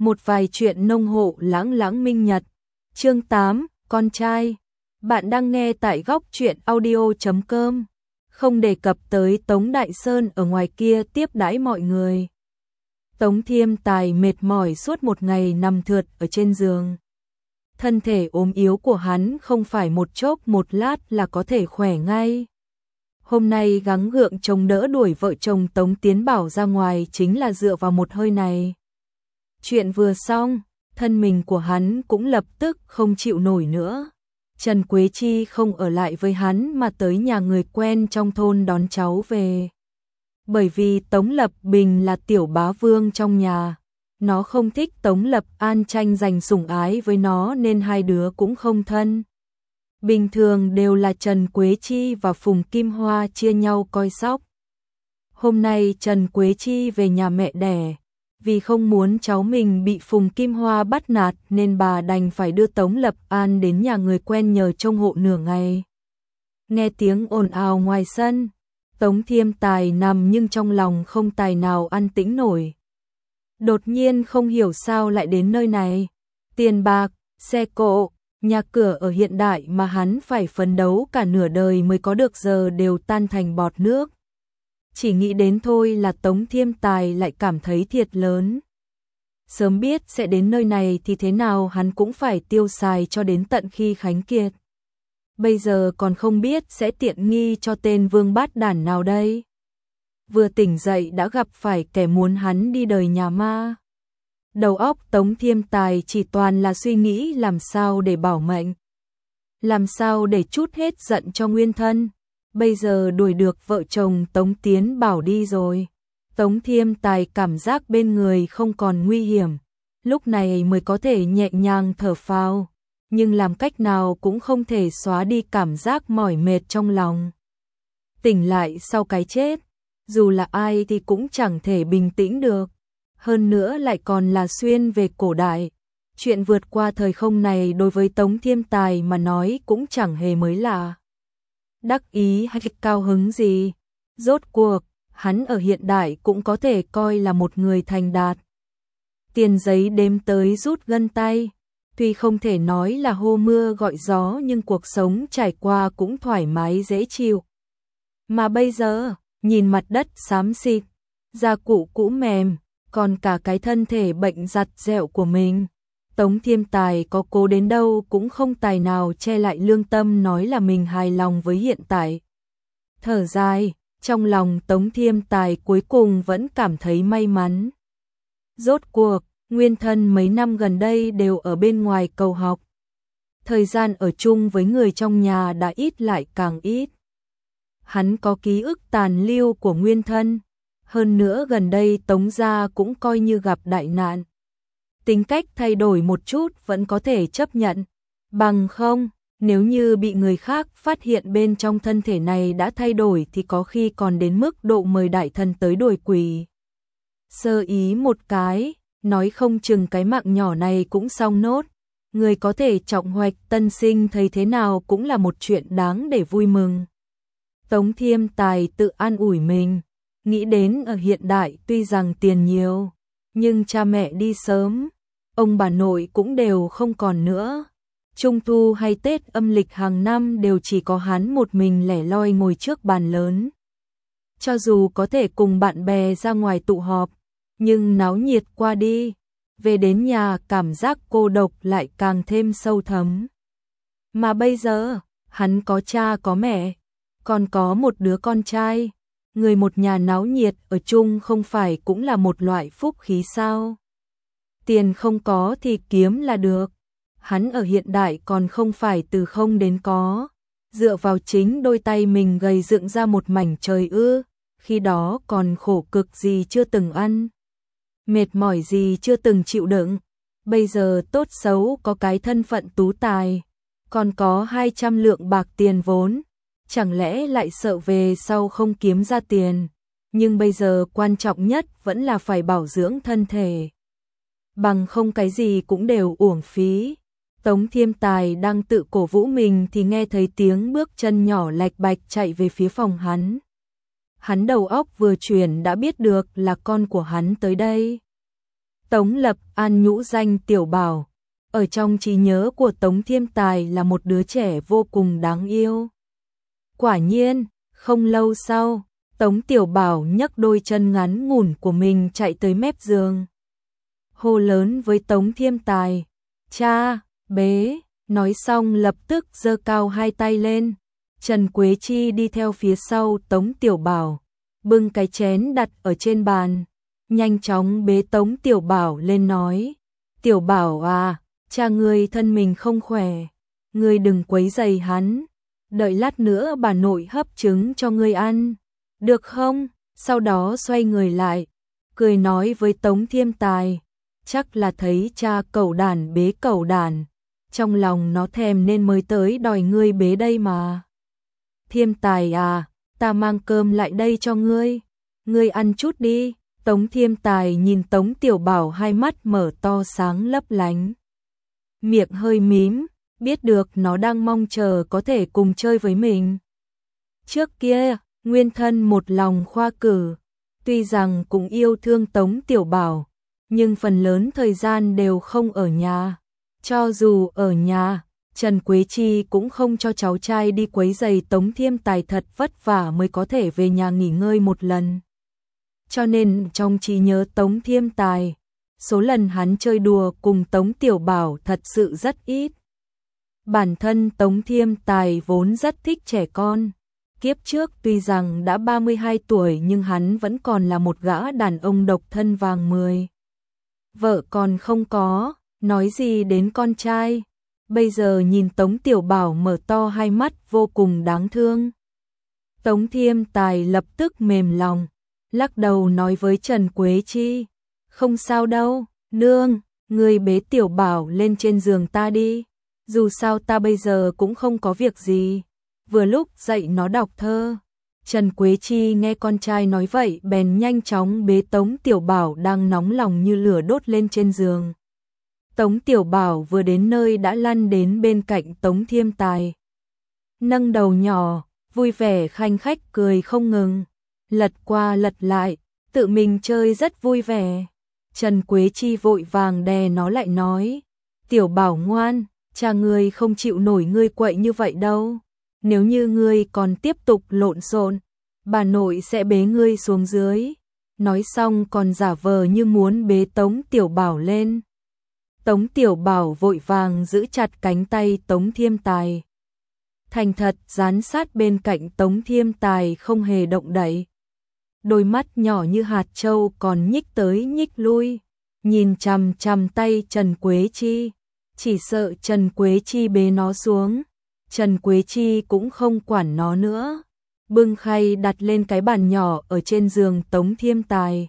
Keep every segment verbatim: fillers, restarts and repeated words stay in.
Một vài chuyện nông hộ lãng lãng minh nhật. Chương tám, con trai. Bạn đang nghe tại góc truyện audio chấm com. Không đề cập tới Tống Đại Sơn ở ngoài kia tiếp đãi mọi người. Tống Thiêm Tài mệt mỏi suốt một ngày nằm thượt ở trên giường. Thân thể ốm yếu của hắn không phải một chốc một lát là có thể khỏe ngay. Hôm nay gắng gượng chống đỡ đuổi vợ chồng Tống Tiến Bảo ra ngoài chính là dựa vào một hơi này. Chuyện vừa xong, thân mình của hắn cũng lập tức không chịu nổi nữa. Trần Quế Chi không ở lại với hắn mà tới nhà người quen trong thôn đón cháu về. Bởi vì Tống Lập Bình là tiểu bá vương trong nhà, nó không thích Tống Lập An tranh giành sủng ái với nó nên hai đứa cũng không thân. Bình thường đều là Trần Quế Chi và Phùng Kim Hoa chia nhau coi sóc. Hôm nay Trần Quế Chi về nhà mẹ đẻ, vì không muốn cháu mình bị Phùng Kim Hoa bắt nạt nên bà đành phải đưa Tống Lập An đến nhà người quen nhờ trông hộ nửa ngày. Nghe tiếng ồn ào ngoài sân, Tống Thiêm Tài nằm nhưng trong lòng không tài nào an tĩnh nổi. Đột nhiên không hiểu sao lại đến nơi này. Tiền bạc, xe cộ, nhà cửa ở hiện đại mà hắn phải phấn đấu cả nửa đời mới có được giờ đều tan thành bọt nước. Chỉ nghĩ đến thôi là Tống Thiêm Tài lại cảm thấy thiệt lớn. Sớm biết sẽ đến nơi này thì thế nào hắn cũng phải tiêu xài cho đến tận khi khánh kiệt. Bây giờ còn không biết sẽ tiện nghi cho tên vương bát đản nào đây. Vừa tỉnh dậy đã gặp phải kẻ muốn hắn đi đời nhà ma. Đầu óc Tống Thiêm Tài chỉ toàn là suy nghĩ làm sao để bảo mệnh. Làm sao để trút hết giận cho nguyên thân. Bây giờ đuổi được vợ chồng Tống Tiến Bảo đi rồi. Tống Thiêm Tài cảm giác bên người không còn nguy hiểm. Lúc này mới có thể nhẹ nhàng thở phào. Nhưng làm cách nào cũng không thể xóa đi cảm giác mỏi mệt trong lòng. Tỉnh lại sau cái chết, dù là ai thì cũng chẳng thể bình tĩnh được. Hơn nữa lại còn là xuyên về cổ đại. Chuyện vượt qua thời không này đối với Tống Thiêm Tài mà nói cũng chẳng hề mới lạ. Đắc ý hay cao hứng gì. Rốt cuộc, hắn ở hiện đại cũng có thể coi là một người thành đạt. Tiền giấy đếm tới rút gân tay. Tuy không thể nói là hô mưa gọi gió nhưng cuộc sống trải qua cũng thoải mái dễ chịu. Mà bây giờ, nhìn mặt đất xám xịt, da cụ cũ mềm, còn cả cái thân thể bệnh giặt dẹo của mình. Tống Thiêm Tài có cố đến đâu cũng không tài nào che lại lương tâm nói là mình hài lòng với hiện tại. Thở dài, trong lòng Tống Thiêm Tài cuối cùng vẫn cảm thấy may mắn. Rốt cuộc, nguyên thân mấy năm gần đây đều ở bên ngoài cầu học. Thời gian ở chung với người trong nhà đã ít lại càng ít. Hắn có ký ức tàn lưu của nguyên thân. Hơn nữa gần đây Tống gia cũng coi như gặp đại nạn. Tính cách thay đổi một chút vẫn có thể chấp nhận. Bằng không, nếu như bị người khác phát hiện bên trong thân thể này đã thay đổi thì có khi còn đến mức độ mời đại thần tới đuổi quỷ. Sơ ý một cái, nói không chừng cái mạng nhỏ này cũng xong nốt. Người có thể trọng hoạch tân sinh thấy thế nào cũng là một chuyện đáng để vui mừng. Tống Thiêm Tài tự an ủi mình. Nghĩ đến ở hiện đại tuy rằng tiền nhiều, nhưng cha mẹ đi sớm, ông bà nội cũng đều không còn nữa. Trung thu hay Tết âm lịch hàng năm đều chỉ có hắn một mình lẻ loi ngồi trước bàn lớn. Cho dù có thể cùng bạn bè ra ngoài tụ họp, nhưng náo nhiệt qua đi, về đến nhà cảm giác cô độc lại càng thêm sâu thấm. Mà bây giờ, hắn có cha có mẹ, còn có một đứa con trai. Người một nhà náo nhiệt ở chung không phải cũng là một loại phúc khí sao? Tiền không có thì kiếm là được. Hắn ở hiện đại còn không phải từ không đến có. Dựa vào chính đôi tay mình gầy dựng ra một mảnh trời ư. Khi đó còn khổ cực gì chưa từng ăn. Mệt mỏi gì chưa từng chịu đựng. Bây giờ tốt xấu có cái thân phận tú tài. Còn có hai trăm lượng bạc tiền vốn. Chẳng lẽ lại sợ về sau không kiếm ra tiền. Nhưng bây giờ quan trọng nhất vẫn là phải bảo dưỡng thân thể. Bằng không cái gì cũng đều uổng phí. Tống Thiêm Tài đang tự cổ vũ mình thì nghe thấy tiếng bước chân nhỏ lạch bạch chạy về phía phòng hắn. Hắn đầu óc vừa chuyển đã biết được là con của hắn tới đây. Tống Lập An nhũ danh Tiểu Bảo, ở trong trí nhớ của Tống Thiêm Tài là một đứa trẻ vô cùng đáng yêu. Quả nhiên, không lâu sau, Tống Tiểu Bảo nhấc đôi chân ngắn ngủn của mình chạy tới mép giường. Hô lớn với Tống Thiêm Tài, cha, bế, nói xong lập tức giơ cao hai tay lên. Trần Quế Chi đi theo phía sau Tống Tiểu Bảo, bưng cái chén đặt ở trên bàn, nhanh chóng bế Tống Tiểu Bảo lên nói, Tiểu Bảo à, cha ngươi thân mình không khỏe, ngươi đừng quấy rầy hắn, đợi lát nữa bà nội hấp trứng cho ngươi ăn, được không? Sau đó xoay người lại, cười nói với Tống Thiêm Tài, chắc là thấy cha cẩu đản bế cẩu đản, trong lòng nó thèm nên mới tới đòi ngươi bế đây mà. Thiêm Tài à, ta mang cơm lại đây cho ngươi, ngươi ăn chút đi. Tống Thiêm Tài nhìn Tống Tiểu Bảo hai mắt mở to sáng lấp lánh. Miệng hơi mím, biết được nó đang mong chờ có thể cùng chơi với mình. Trước kia, nguyên thân một lòng khoa cử, tuy rằng cũng yêu thương Tống Tiểu Bảo, nhưng phần lớn thời gian đều không ở nhà. Cho dù ở nhà, Trần Quế Chi cũng không cho cháu trai đi quấy rầy Tống Thiêm Tài thật vất vả mới có thể về nhà nghỉ ngơi một lần. Cho nên trong trí nhớ Tống Thiêm Tài, số lần hắn chơi đùa cùng Tống Tiểu Bảo thật sự rất ít. Bản thân Tống Thiêm Tài vốn rất thích trẻ con. Kiếp trước tuy rằng đã ba mươi hai tuổi nhưng hắn vẫn còn là một gã đàn ông độc thân vàng mười. Vợ còn không có, nói gì đến con trai. Bây giờ nhìn Tống Tiểu Bảo mở to hai mắt vô cùng đáng thương. Tống Thiêm Tài lập tức mềm lòng, lắc đầu nói với Trần Quế Chi, không sao đâu, nương, ngươi bế Tiểu Bảo lên trên giường ta đi, dù sao ta bây giờ cũng không có việc gì, vừa lúc dạy nó đọc thơ. Trần Quế Chi nghe con trai nói vậy bèn nhanh chóng bế Tống Tiểu Bảo đang nóng lòng như lửa đốt lên trên giường. Tống Tiểu Bảo vừa đến nơi đã lăn đến bên cạnh Tống Thiêm Tài. Nâng đầu nhỏ, vui vẻ khanh khách cười không ngừng, lật qua lật lại, tự mình chơi rất vui vẻ. Trần Quế Chi vội vàng đè nó lại nói, Tiểu Bảo ngoan, cha ngươi không chịu nổi ngươi quậy như vậy đâu. Nếu như ngươi còn tiếp tục lộn xộn, bà nội sẽ bế ngươi xuống dưới. Nói xong còn giả vờ như muốn bế Tống Tiểu Bảo lên. Tống Tiểu Bảo vội vàng giữ chặt cánh tay Tống Thiêm Tài. Thành thật dán sát bên cạnh Tống Thiêm Tài không hề động đậy. Đôi mắt nhỏ như hạt châu còn nhích tới nhích lui, nhìn chằm chằm tay Trần Quế Chi, chỉ sợ Trần Quế Chi bế nó xuống. Trần Quế Chi cũng không quản nó nữa, bưng khay đặt lên cái bàn nhỏ ở trên giường Tống Thiêm Tài.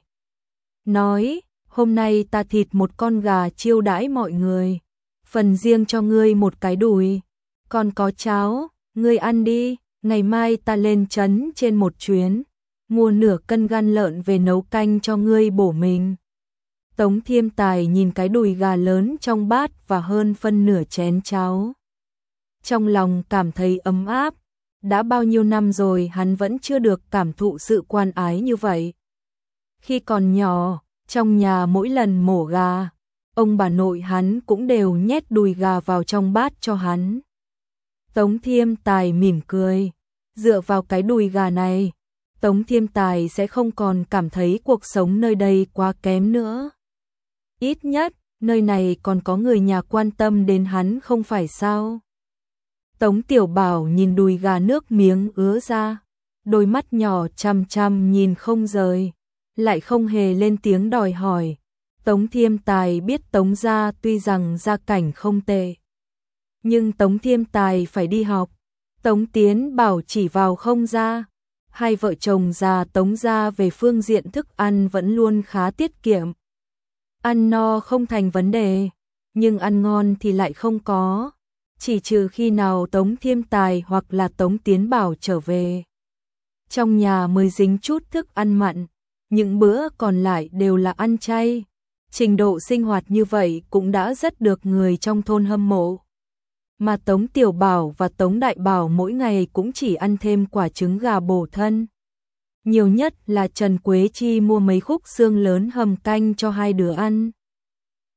Nói, hôm nay ta thịt một con gà chiêu đãi mọi người, phần riêng cho ngươi một cái đùi, còn có cháo, ngươi ăn đi, ngày mai ta lên trấn trên một chuyến, mua nửa cân gan lợn về nấu canh cho ngươi bổ mình. Tống Thiêm Tài nhìn cái đùi gà lớn trong bát và hơn phân nửa chén cháo. Trong lòng cảm thấy ấm áp, đã bao nhiêu năm rồi hắn vẫn chưa được cảm thụ sự quan ái như vậy. Khi còn nhỏ, trong nhà mỗi lần mổ gà, ông bà nội hắn cũng đều nhét đùi gà vào trong bát cho hắn. Tống Thiêm Tài mỉm cười, dựa vào cái đùi gà này, Tống Thiêm Tài sẽ không còn cảm thấy cuộc sống nơi đây quá kém nữa. Ít nhất, nơi này còn có người nhà quan tâm đến hắn không phải sao? Tống Tiểu Bảo nhìn đùi gà nước miếng ứa ra, đôi mắt nhỏ chăm chăm nhìn không rời, lại không hề lên tiếng đòi hỏi. Tống Thiêm Tài biết Tống gia tuy rằng gia cảnh không tệ, nhưng Tống Thiêm Tài phải đi học. Tống Tiến Bảo chỉ vào không gia, hai vợ chồng già Tống gia về phương diện thức ăn vẫn luôn khá tiết kiệm. Ăn no không thành vấn đề, nhưng ăn ngon thì lại không có. Chỉ trừ khi nào Tống Thiêm Tài hoặc là Tống Tiến Bảo trở về. Trong nhà mới dính chút thức ăn mặn, những bữa còn lại đều là ăn chay. Trình độ sinh hoạt như vậy cũng đã rất được người trong thôn hâm mộ. Mà Tống Tiểu Bảo và Tống Đại Bảo mỗi ngày cũng chỉ ăn thêm quả trứng gà bổ thân. Nhiều nhất là Trần Quế Chi mua mấy khúc xương lớn hầm canh cho hai đứa ăn.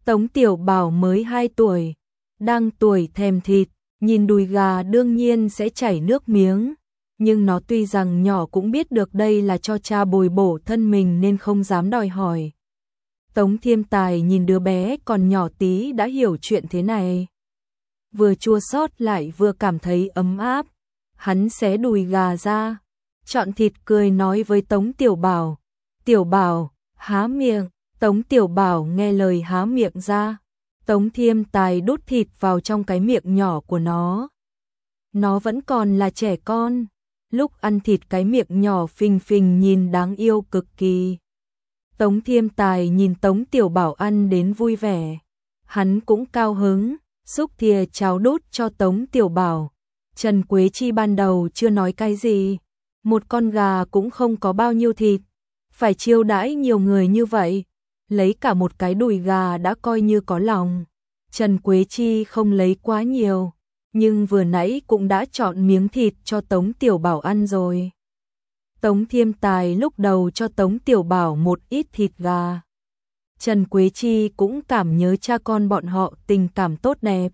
Tống Tiểu Bảo mới hai tuổi, đang tuổi thèm thịt, nhìn đùi gà đương nhiên sẽ chảy nước miếng, nhưng nó tuy rằng nhỏ cũng biết được đây là cho cha bồi bổ thân mình nên không dám đòi hỏi. Tống Thiêm Tài nhìn đứa bé còn nhỏ tí đã hiểu chuyện thế này. Vừa chua xót lại vừa cảm thấy ấm áp, hắn xé đùi gà ra, chọn thịt cười nói với Tống Tiểu Bảo, Tiểu Bảo, há miệng. Tống Tiểu Bảo nghe lời há miệng ra, Tống Thiêm Tài đút thịt vào trong cái miệng nhỏ của nó. Nó vẫn còn là trẻ con, lúc ăn thịt cái miệng nhỏ phình phình nhìn đáng yêu cực kỳ. Tống Thiêm Tài nhìn Tống Tiểu Bảo ăn đến vui vẻ, hắn cũng cao hứng, xúc thìa cháo đút cho Tống Tiểu Bảo. Trần Quế Chi ban đầu chưa nói cái gì, một con gà cũng không có bao nhiêu thịt, phải chiêu đãi nhiều người như vậy, lấy cả một cái đùi gà đã coi như có lòng. Trần Quế Chi không lấy quá nhiều, nhưng vừa nãy cũng đã chọn miếng thịt cho Tống Tiểu Bảo ăn rồi. Tống Thiêm Tài lúc đầu cho Tống Tiểu Bảo một ít thịt gà. Trần Quế Chi cũng cảm nhớ cha con bọn họ tình cảm tốt đẹp.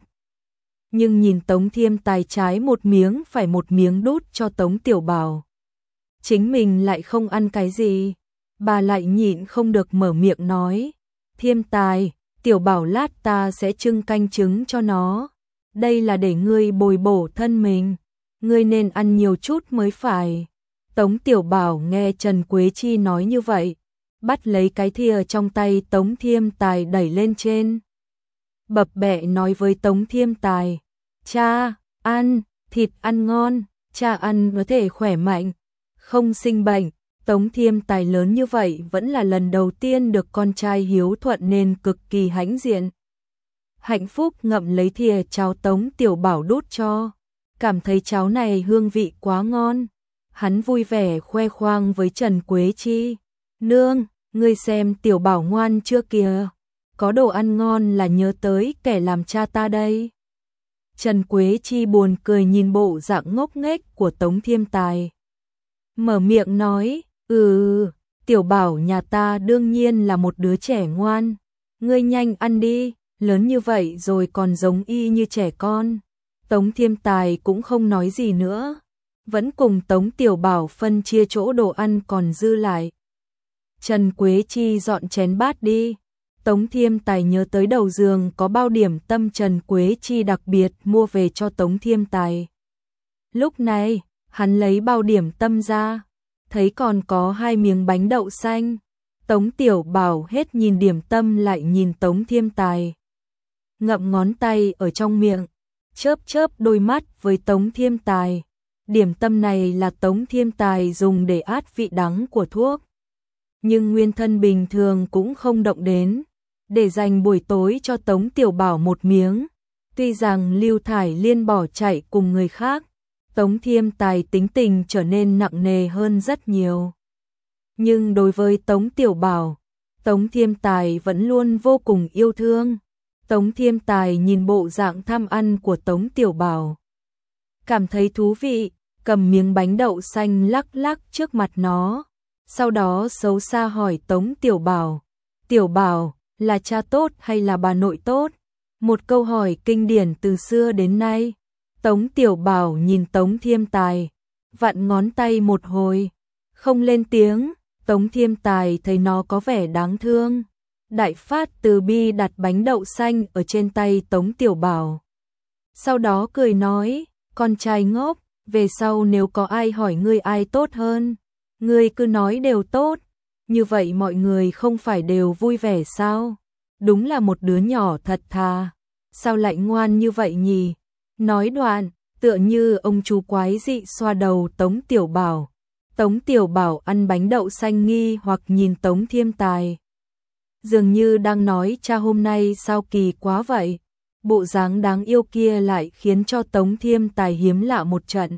Nhưng nhìn Tống Thiêm Tài trái một miếng phải một miếng đút cho Tống Tiểu Bảo. Chính mình lại không ăn cái gì. Bà lại nhịn không được mở miệng nói, Thiêm Tài, Tiểu Bảo lát ta sẽ trưng canh trứng cho nó. Đây là để ngươi bồi bổ thân mình, ngươi nên ăn nhiều chút mới phải. Tống Tiểu Bảo nghe Trần Quế Chi nói như vậy, bắt lấy cái thìa trong tay Tống Thiêm Tài đẩy lên trên. Bập bẹ nói với Tống Thiêm Tài, cha, ăn, thịt ăn ngon, cha ăn có thể khỏe mạnh, không sinh bệnh. Tống Thiêm Tài lớn như vậy vẫn là lần đầu tiên được con trai hiếu thuận nên cực kỳ hãnh diện. Hạnh phúc ngậm lấy thìa cháo Tống Tiểu Bảo đút cho, cảm thấy cháo này hương vị quá ngon. Hắn vui vẻ khoe khoang với Trần Quế Chi, nương, ngươi xem Tiểu Bảo ngoan chưa kìa, có đồ ăn ngon là nhớ tới kẻ làm cha ta đây. Trần Quế Chi buồn cười nhìn bộ dạng ngốc nghếch của Tống Thiêm Tài. Mở miệng nói, ừ, Tiểu Bảo nhà ta đương nhiên là một đứa trẻ ngoan, ngươi nhanh ăn đi, lớn như vậy rồi còn giống y như trẻ con. Tống Thiêm Tài cũng không nói gì nữa, vẫn cùng Tống Tiểu Bảo phân chia chỗ đồ ăn còn dư lại. Trần Quế Chi dọn chén bát đi. Tống Thiêm Tài nhớ tới đầu giường có bao điểm tâm Trần Quế Chi đặc biệt mua về cho Tống Thiêm Tài. Lúc này, hắn lấy bao điểm tâm ra, thấy còn có hai miếng bánh đậu xanh. Tống Tiểu Bảo hết nhìn điểm tâm lại nhìn Tống Thiêm Tài. Ngậm ngón tay ở trong miệng, chớp chớp đôi mắt với Tống Thiêm Tài. Điểm tâm này là Tống Thiêm Tài dùng để át vị đắng của thuốc. Nhưng nguyên thân bình thường cũng không động đến, để dành buổi tối cho Tống Tiểu Bảo một miếng. Tuy rằng Lưu Thải Liên bỏ chạy cùng người khác, Tống Thiêm Tài tính tình trở nên nặng nề hơn rất nhiều. Nhưng đối với Tống Tiểu Bảo, Tống Thiêm Tài vẫn luôn vô cùng yêu thương. Tống Thiêm Tài nhìn bộ dạng tham ăn của Tống Tiểu Bảo, cảm thấy thú vị, cầm miếng bánh đậu xanh lắc lắc trước mặt nó. Sau đó xấu xa hỏi Tống Tiểu Bảo, Tiểu Bảo, là cha tốt hay là bà nội tốt? Một câu hỏi kinh điển từ xưa đến nay. Tống Tiểu Bảo nhìn Tống Thiêm Tài, vặn ngón tay một hồi, không lên tiếng. Tống Thiêm Tài thấy nó có vẻ đáng thương, đại phát từ bi đặt bánh đậu xanh ở trên tay Tống Tiểu Bảo. Sau đó cười nói, con trai ngốc, về sau nếu có ai hỏi ngươi ai tốt hơn, ngươi cứ nói đều tốt, như vậy mọi người không phải đều vui vẻ sao? Đúng là một đứa nhỏ thật thà, sao lại ngoan như vậy nhỉ? Nói đoạn, tựa như ông chú quái dị xoa đầu Tống Tiểu Bảo. Tống Tiểu Bảo ăn bánh đậu xanh nghi hoặc nhìn Tống Thiêm Tài, dường như đang nói cha hôm nay sao kỳ quá vậy. Bộ dáng đáng yêu kia lại khiến cho Tống Thiêm Tài hiếm lạ một trận.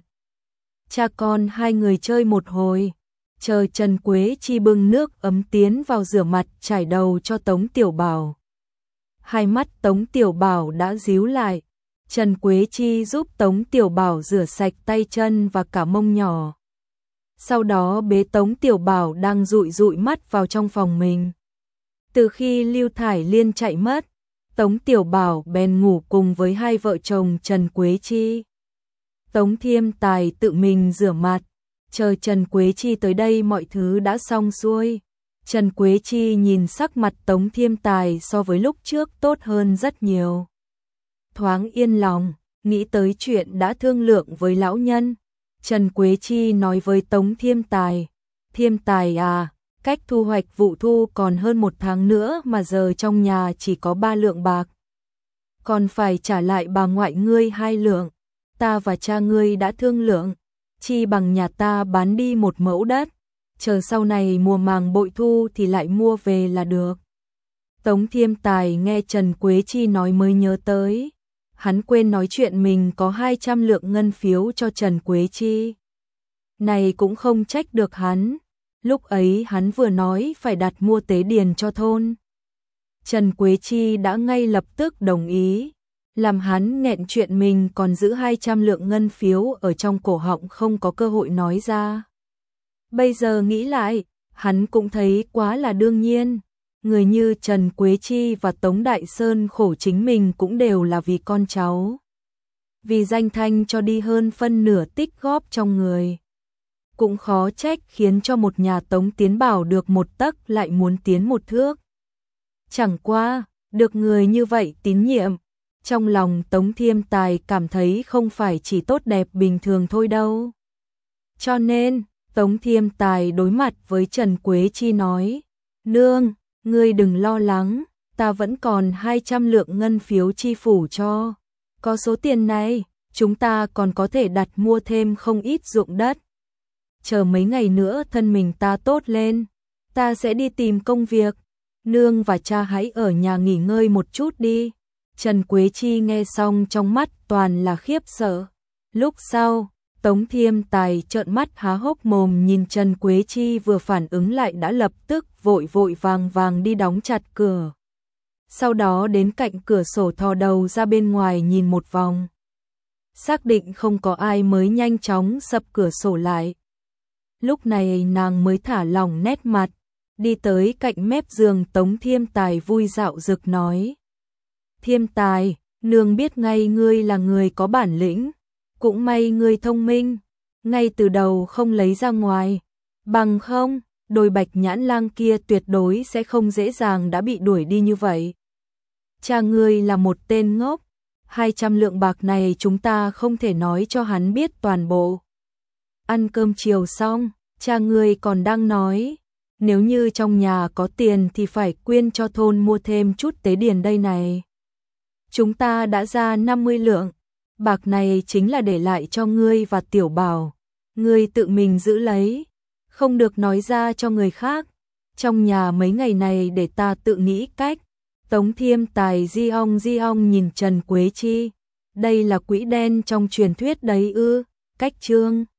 Cha con hai người chơi một hồi, chờ Trần Quế Chi bưng nước ấm tiến vào rửa mặt chải đầu cho Tống Tiểu Bảo. Hai mắt Tống Tiểu Bảo đã díu lại, Trần Quế Chi giúp Tống Tiểu Bảo rửa sạch tay chân và cả mông nhỏ. Sau đó bế Tống Tiểu Bảo đang dụi dụi mắt vào trong phòng mình. Từ khi Lưu Thải Liên chạy mất, Tống Tiểu Bảo bèn ngủ cùng với hai vợ chồng Trần Quế Chi. Tống Thiêm Tài tự mình rửa mặt, chờ Trần Quế Chi tới đây mọi thứ đã xong xuôi. Trần Quế Chi nhìn sắc mặt Tống Thiêm Tài so với lúc trước tốt hơn rất nhiều. Thoáng yên lòng, nghĩ tới chuyện đã thương lượng với lão nhân. Trần Quế Chi nói với Tống Thiêm Tài, Thiêm Tài à, cách thu hoạch vụ thu còn hơn một tháng nữa mà giờ trong nhà chỉ có ba lượng bạc. Còn phải trả lại bà ngoại ngươi hai lượng, ta và cha ngươi đã thương lượng, chi bằng nhà ta bán đi một mẫu đất, chờ sau này mùa màng bội thu thì lại mua về là được. Tống Thiêm Tài nghe Trần Quế Chi nói mới nhớ tới, hắn quên nói chuyện mình có hai trăm lượng ngân phiếu cho Trần Quế Chi. Này cũng không trách được hắn, lúc ấy hắn vừa nói phải đặt mua tế điền cho thôn. Trần Quế Chi đã ngay lập tức đồng ý, làm hắn nghẹn chuyện mình còn giữ hai trăm lượng ngân phiếu ở trong cổ họng không có cơ hội nói ra. Bây giờ nghĩ lại, hắn cũng thấy quá là đương nhiên, người như Trần Quế Chi và Tống Đại Sơn khổ chính mình cũng đều là vì con cháu. Vì danh thanh cho đi hơn phân nửa tích góp trong người. Cũng khó trách khiến cho một nhà Tống tiến bảo được một tấc lại muốn tiến một thước. Chẳng qua, được người như vậy tín nhiệm, trong lòng Tống Thiêm Tài cảm thấy không phải chỉ tốt đẹp bình thường thôi đâu. Cho nên, Tống Thiêm Tài đối mặt với Trần Quế Chi nói, nương, ngươi đừng lo lắng, ta vẫn còn hai trăm lượng ngân phiếu chi phủ cho. Có số tiền này, chúng ta còn có thể đặt mua thêm không ít ruộng đất. Chờ mấy ngày nữa thân mình ta tốt lên, ta sẽ đi tìm công việc. Nương và cha hãy ở nhà nghỉ ngơi một chút đi. Trần Quế Chi nghe xong trong mắt toàn là khiếp sợ. Lúc sau, Tống Thiêm Tài trợn mắt há hốc mồm nhìn Trần Quế Chi vừa phản ứng lại đã lập tức vội vội vàng vàng đi đóng chặt cửa. Sau đó đến cạnh cửa sổ thò đầu ra bên ngoài nhìn một vòng. Xác định không có ai mới nhanh chóng sập cửa sổ lại. Lúc này nàng mới thả lỏng nét mặt, đi tới cạnh mép giường Tống Thiêm Tài vui dạo dực nói. Thiêm Tài, nương biết ngay ngươi là người có bản lĩnh, cũng may ngươi thông minh, ngay từ đầu không lấy ra ngoài, bằng không, đôi bạch nhãn lang kia tuyệt đối sẽ không dễ dàng đã bị đuổi đi như vậy. Cha ngươi là một tên ngốc, hai trăm lượng bạc này chúng ta không thể nói cho hắn biết toàn bộ. Ăn cơm chiều xong, cha ngươi còn đang nói, nếu như trong nhà có tiền thì phải quyên cho thôn mua thêm chút tế điền đây này. Chúng ta đã ra năm mươi lượng, bạc này chính là để lại cho ngươi và Tiểu Bảo, ngươi tự mình giữ lấy, không được nói ra cho người khác. Trong nhà mấy ngày này để ta tự nghĩ cách. Tống Thiêm Tài di ong di ong nhìn Trần Quế Chi, đây là quỹ đen trong truyền thuyết đấy ư? Cách chương